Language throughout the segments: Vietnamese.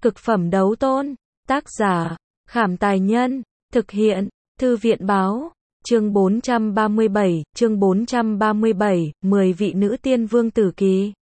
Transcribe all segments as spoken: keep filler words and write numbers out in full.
Cực phẩm đấu tôn. Tác giả, Khảm Tài Nhân. Thực hiện, Thư viện Báo. Chương bốn trăm ba mươi bảy, chương bốn trăm ba mươi bảy, mười vị nữ tiên vương tử kỳ.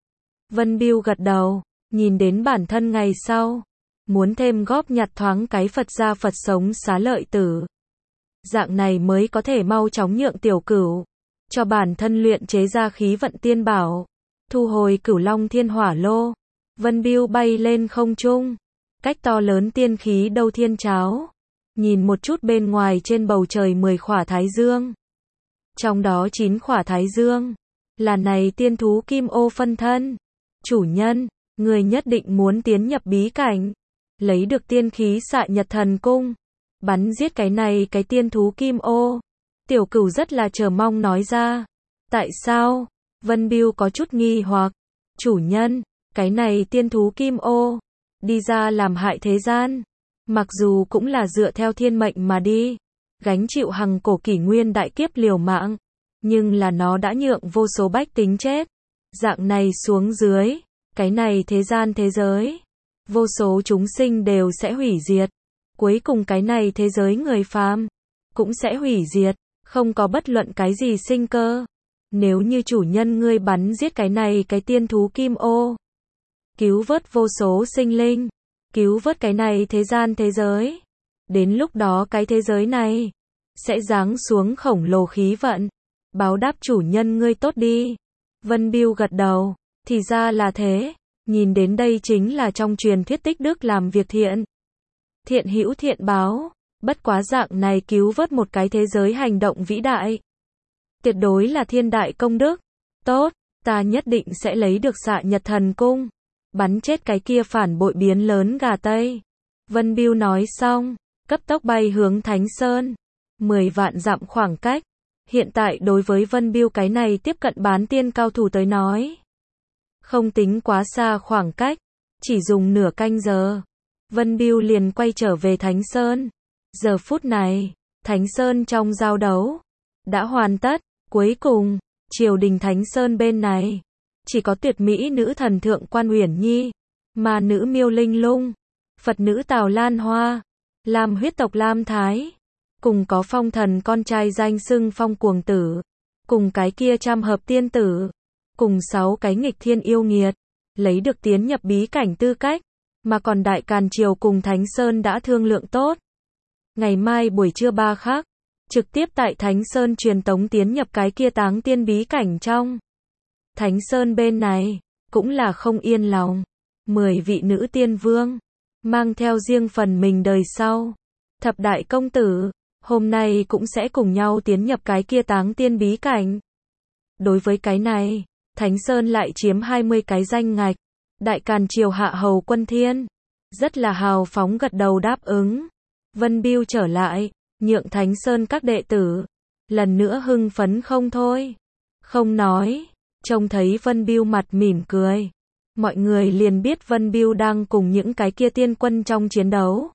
Vân Biêu gật đầu, nhìn đến bản thân ngày sau. Muốn thêm góp nhặt thoáng cái Phật gia Phật sống xá lợi tử. Dạng này mới có thể mau chóng nhượng tiểu cửu. Cho bản thân luyện chế ra khí vận tiên bảo. Thu hồi cửu long thiên hỏa lô. Vân Biêu bay lên không trung. Cách to lớn tiên khí đâu thiên cháo. Nhìn một chút bên ngoài trên bầu trời mười khỏa thái dương. Trong đó chín khỏa thái dương. Là này tiên thú kim ô phân thân. Chủ nhân, người nhất định muốn tiến nhập bí cảnh. Lấy được tiên khí xạ nhật thần cung. Bắn giết cái này cái tiên thú kim ô. Tiểu cửu rất là chờ mong nói ra. Tại sao? Vân Biêu có chút nghi hoặc. Chủ nhân, cái này tiên thú kim ô. Đi ra làm hại thế gian. Mặc dù cũng là dựa theo thiên mệnh mà đi. Gánh chịu hằng cổ kỷ nguyên đại kiếp liều mạng. Nhưng là nó đã nhượng vô số bách tính chết. Dạng này xuống dưới. Cái này thế gian thế giới. Vô số chúng sinh đều sẽ hủy diệt. Cuối cùng cái này thế giới người phàm. Cũng sẽ hủy diệt. Không có bất luận cái gì sinh cơ. Nếu như chủ nhân ngươi bắn giết cái này cái tiên thú kim ô. Cứu vớt vô số sinh linh. Cứu vớt cái này thế gian thế giới. Đến lúc đó cái thế giới này. Sẽ giáng xuống khổng lồ khí vận. Báo đáp chủ nhân ngươi tốt đi. Vân Biêu gật đầu. Thì ra là thế. Nhìn đến đây chính là trong truyền thuyết tích đức làm việc thiện. Thiện hữu thiện báo. Bất quá dạng này cứu vớt một cái thế giới hành động vĩ đại. Tuyệt đối là thiên đại công đức. Tốt, ta nhất định sẽ lấy được xạ nhật thần cung. Bắn chết cái kia phản bội biến lớn gà Tây. Vân Biêu nói xong, cấp tốc bay hướng Thánh Sơn. Mười vạn dặm khoảng cách. Hiện tại đối với Vân Biêu cái này tiếp cận bán tiên cao thủ tới nói. Không tính quá xa khoảng cách. Chỉ dùng nửa canh giờ. Vân Biêu liền quay trở về Thánh Sơn. Giờ phút này, Thánh Sơn trong giao đấu. Đã hoàn tất. Cuối cùng, triều đình Thánh Sơn bên này. Chỉ có tuyệt mỹ nữ thần thượng quan Uyển Nhi. Ma nữ Miêu Linh Lung. Phật nữ Tào Lan Hoa. Lam huyết tộc Lam Thái. Cùng có phong thần con trai danh xưng phong cuồng tử. Cùng cái kia trăm hợp tiên tử. Cùng sáu cái nghịch thiên yêu nghiệt. Lấy được tiến nhập bí cảnh tư cách. Mà còn Đại Càn Triều cùng Thánh Sơn đã thương lượng tốt. Ngày mai buổi trưa ba khắc. Trực tiếp tại Thánh Sơn truyền tống tiến nhập cái kia táng tiên bí cảnh trong. Thánh Sơn bên này, cũng là không yên lòng. Mười vị nữ tiên vương, mang theo riêng phần mình đời sau. Thập đại công tử, hôm nay cũng sẽ cùng nhau tiến nhập cái kia táng tiên bí cảnh. Đối với cái này, Thánh Sơn lại chiếm hai mươi cái danh ngạch. Đại Càn Triều hạ hầu Quân Thiên, rất là hào phóng gật đầu đáp ứng. Vân Biêu trở lại, nhượng Thánh Sơn các đệ tử. Lần nữa hưng phấn không thôi. Không nói. Trông thấy Vân Biêu mặt mỉm cười. Mọi người liền biết Vân Biêu đang cùng những cái kia tiên quân trong chiến đấu.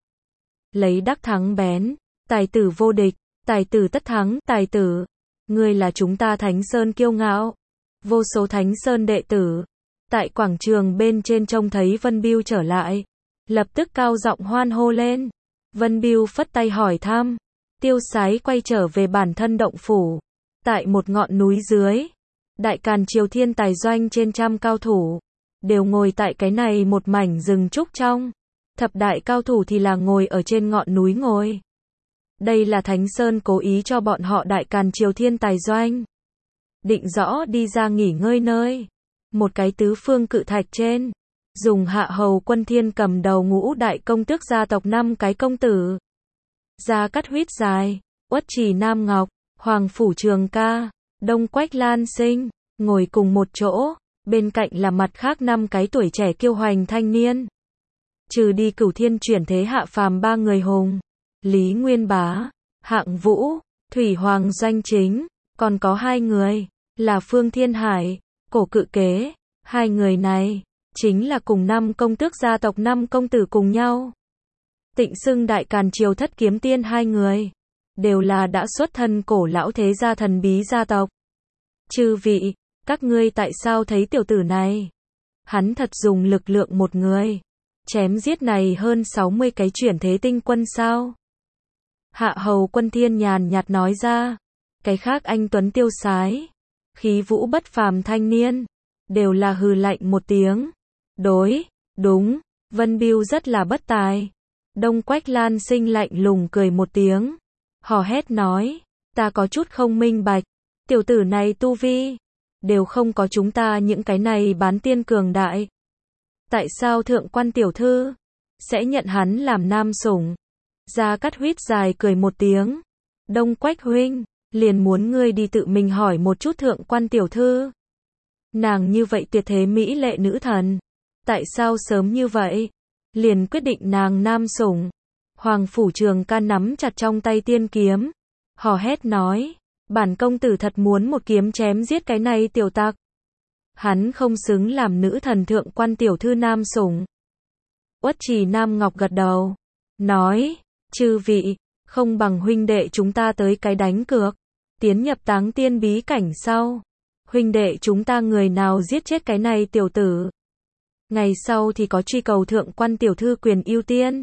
Lấy đắc thắng bén. Tài tử vô địch. Tài tử tất thắng. Tài tử. Ngươi là chúng ta Thánh Sơn kiêu ngạo. Vô số Thánh Sơn đệ tử. Tại quảng trường bên trên trông thấy Vân Biêu trở lại. Lập tức cao giọng hoan hô lên. Vân Biêu phất tay hỏi thăm. Tiêu sái quay trở về bản thân động phủ. Tại một ngọn núi dưới. Đại Càn Triều thiên tài doanh trên trăm cao thủ. Đều ngồi tại cái này một mảnh rừng trúc trong. Thập đại cao thủ thì là ngồi ở trên ngọn núi ngồi. Đây là Thánh Sơn cố ý cho bọn họ Đại Càn Triều thiên tài doanh. Định rõ đi ra nghỉ ngơi nơi. Một cái tứ phương cự thạch trên. Dùng hạ hầu Quân Thiên cầm đầu ngũ đại công tước gia tộc năm cái công tử. Gia Cát Huyết Dài, Uất Trì Nam Ngọc, Hoàng Phủ Trường Ca, Đông Quách Lan Sinh, ngồi cùng một chỗ, bên cạnh là mặt khác năm cái tuổi trẻ kiêu hoành thanh niên. Trừ đi Cửu Thiên chuyển thế hạ phàm ba người hùng, Lý Nguyên Bá, Hạng Vũ, Thủy Hoàng Doanh Chính, còn có hai người, là Phương Thiên Hải, Cổ Cự Kế, hai người này, chính là cùng năm công tước gia tộc năm công tử cùng nhau. Tịnh xưng Đại Càn Triều thất kiếm tiên hai người. Đều là đã xuất thân cổ lão thế gia thần bí gia tộc. Chư vị, các ngươi tại sao thấy tiểu tử này? Hắn thật dùng lực lượng một người. chém giết này hơn sáu mươi cái chuyển thế tinh quân sao? Hạ Hầu Quân Thiên nhàn nhạt nói ra, cái khác anh tuấn tiêu sái, khí vũ bất phàm thanh niên, đều là hừ lạnh một tiếng. Đối, đúng, Vân Bưu rất là bất tài. Đông Quách Lan Sinh lạnh lùng cười một tiếng, hò hét nói, ta có chút không minh bạch, tiểu tử này tu vi, đều không có chúng ta những cái này bán tiên cường đại. Tại sao thượng quan tiểu thư, sẽ nhận hắn làm nam sủng? Gia Cát Huyết dài cười một tiếng, Đông Quách huynh, liền muốn ngươi đi tự mình hỏi một chút thượng quan tiểu thư. Nàng như vậy tuyệt thế mỹ lệ nữ thần, tại sao sớm như vậy, liền quyết định nàng nam sủng? Hoàng Phủ Trường Ca nắm chặt trong tay tiên kiếm, hò hét nói, bản công tử thật muốn một kiếm chém giết cái này tiểu tặc. Hắn không xứng làm nữ thần thượng quan tiểu thư nam sủng. Uất Trì Nam Ngọc gật đầu, nói, chư vị, không bằng huynh đệ chúng ta tới cái đánh cược, tiến nhập táng tiên bí cảnh sau, huynh đệ chúng ta người nào giết chết cái này tiểu tử, ngày sau thì có truy cầu thượng quan tiểu thư quyền ưu tiên.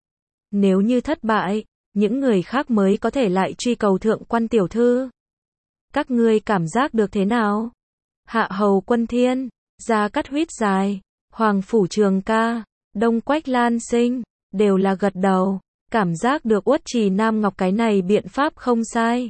Nếu như thất bại, những người khác mới có thể lại truy cầu thượng quan tiểu thư. Các ngươi cảm giác được thế nào? Hạ Hầu Quân Thiên, Gia Cát Huyết dài, Hoàng Phủ Trường Ca, Đông Quách Lan Sinh, đều là gật đầu, cảm giác được Uất Trì Nam Ngọc cái này biện pháp không sai.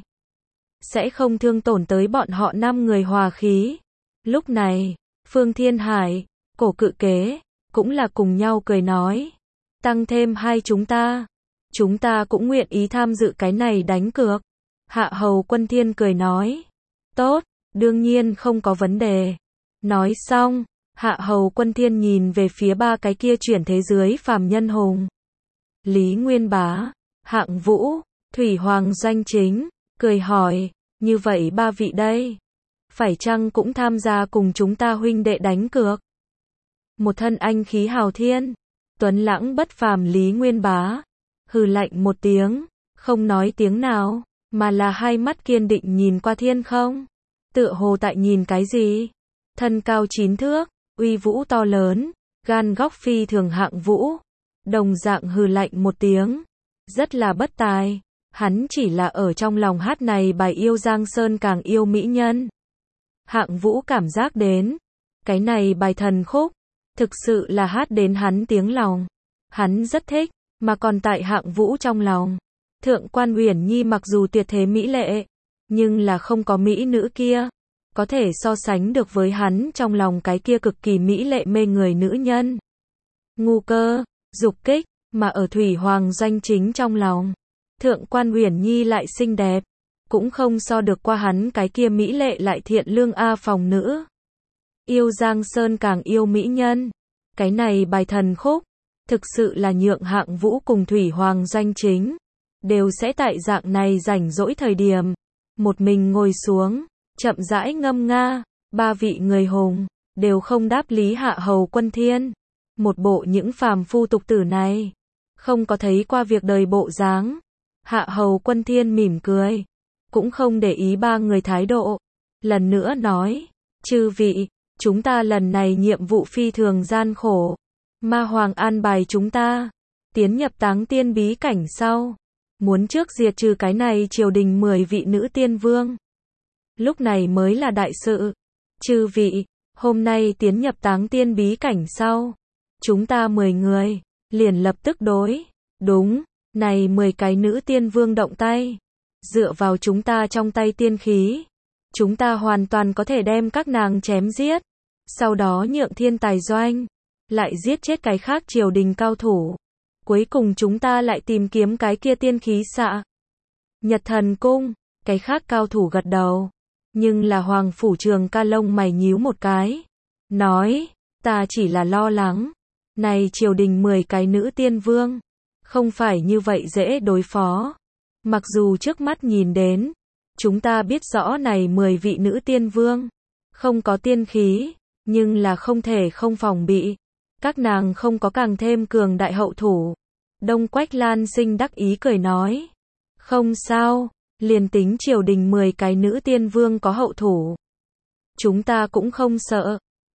Sẽ không thương tổn tới bọn họ năm người hòa khí. Lúc này, Phương Thiên Hải, Cổ Cự Kế, cũng là cùng nhau cười nói, tăng thêm hai chúng ta, chúng ta cũng nguyện ý tham dự cái này đánh cược. Hạ Hầu Quân Thiên cười nói, tốt, đương nhiên không có vấn đề. Nói xong, Hạ Hầu Quân Thiên nhìn về phía ba cái kia chuyển thế dưới phàm nhân hùng. Lý Nguyên Bá, Hạng Vũ, Thủy Hoàng Doanh Chính, cười hỏi, như vậy ba vị đây, phải chăng cũng tham gia cùng chúng ta huynh đệ đánh cược? Một thân anh khí hào thiên, tuấn lãng bất phàm Lý Nguyên Bá, hừ lạnh một tiếng, không nói tiếng nào, mà là hai mắt kiên định nhìn qua thiên không, tựa hồ tại nhìn cái gì. Thân cao chín thước, uy vũ to lớn, gan góc phi thường Hạng Vũ, đồng dạng hừ lạnh một tiếng, rất là bất tài, hắn chỉ là ở trong lòng hát này bài yêu Giang Sơn càng yêu mỹ nhân. Hạng Vũ cảm giác đến, cái này bài thần khúc, thực sự là hát đến hắn tiếng lòng, hắn rất thích, mà còn tại Hạng Vũ trong lòng, thượng quan Uyển Nhi mặc dù tuyệt thế mỹ lệ, nhưng là không có mỹ nữ kia, có thể so sánh được với hắn trong lòng cái kia cực kỳ mỹ lệ mê người nữ nhân. Ngu Cơ, Dục Kích, mà ở Thủy Hoàng Doanh Chính trong lòng, thượng quan Uyển Nhi lại xinh đẹp, cũng không so được qua hắn cái kia mỹ lệ lại thiện lương A phòng nữ. Yêu Giang Sơn càng yêu mỹ nhân, cái này bài thần khúc, thực sự là nhượng Hạng Vũ cùng Thủy Hoàng Doanh Chính, đều sẽ tại dạng này rảnh rỗi thời điểm, một mình ngồi xuống, chậm rãi ngâm nga, ba vị người hùng, đều không đáp lý Hạ Hầu Quân Thiên. Một bộ những phàm phu tục tử này, không có thấy qua việc đời bộ dáng. Hạ Hầu Quân Thiên mỉm cười, cũng không để ý ba người thái độ, lần nữa nói, chư vị, chúng ta lần này nhiệm vụ phi thường gian khổ, Ma Hoàng an bài chúng ta, tiến nhập táng tiên bí cảnh sau, muốn trước diệt trừ cái này triều đình mười vị nữ tiên vương. Lúc này mới là đại sự, chư vị, hôm nay tiến nhập táng tiên bí cảnh sau, chúng ta mười người, liền lập tức đối, đúng, này mười cái nữ tiên vương động tay, dựa vào chúng ta trong tay tiên khí, chúng ta hoàn toàn có thể đem các nàng chém giết, sau đó nhượng thiên tài doanh, lại giết chết cái khác triều đình cao thủ, cuối cùng chúng ta lại tìm kiếm cái kia tiên khí xạ. Nhật Thần Cung, cái khác cao thủ gật đầu, nhưng là Hoàng Phủ Trường Ca lông mày nhíu một cái, nói, ta chỉ là lo lắng, này triều đình mười cái nữ tiên vương, không phải như vậy dễ đối phó. Mặc dù trước mắt nhìn đến, chúng ta biết rõ này mười vị nữ tiên vương, không có tiên khí, nhưng là không thể không phòng bị. Các nàng không có càng thêm cường đại hậu thủ. Đông Quách Lan Sinh đắc ý cười nói, không sao, liền tính triều đình mười cái nữ tiên vương có hậu thủ, chúng ta cũng không sợ.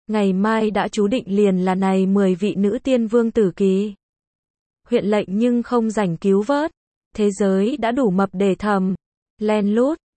Ngày mai đã chú định liền là này mười vị nữ tiên vương tử ký. Huyện lệnh nhưng không rảnh cứu vớt. Thế giới đã đủ mập để thầm. Len lút.